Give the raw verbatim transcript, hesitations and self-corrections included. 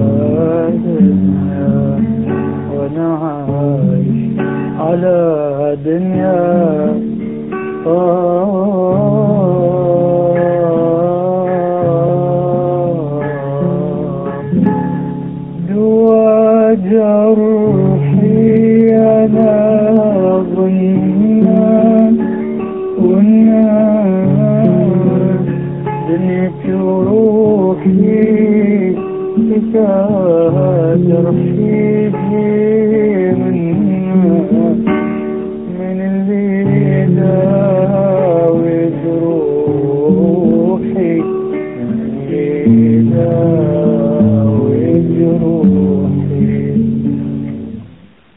دنيا وانا عايش على دنيا. دوا جرحي انا ظنان والناس دنيتي وروحي بتاع جرحي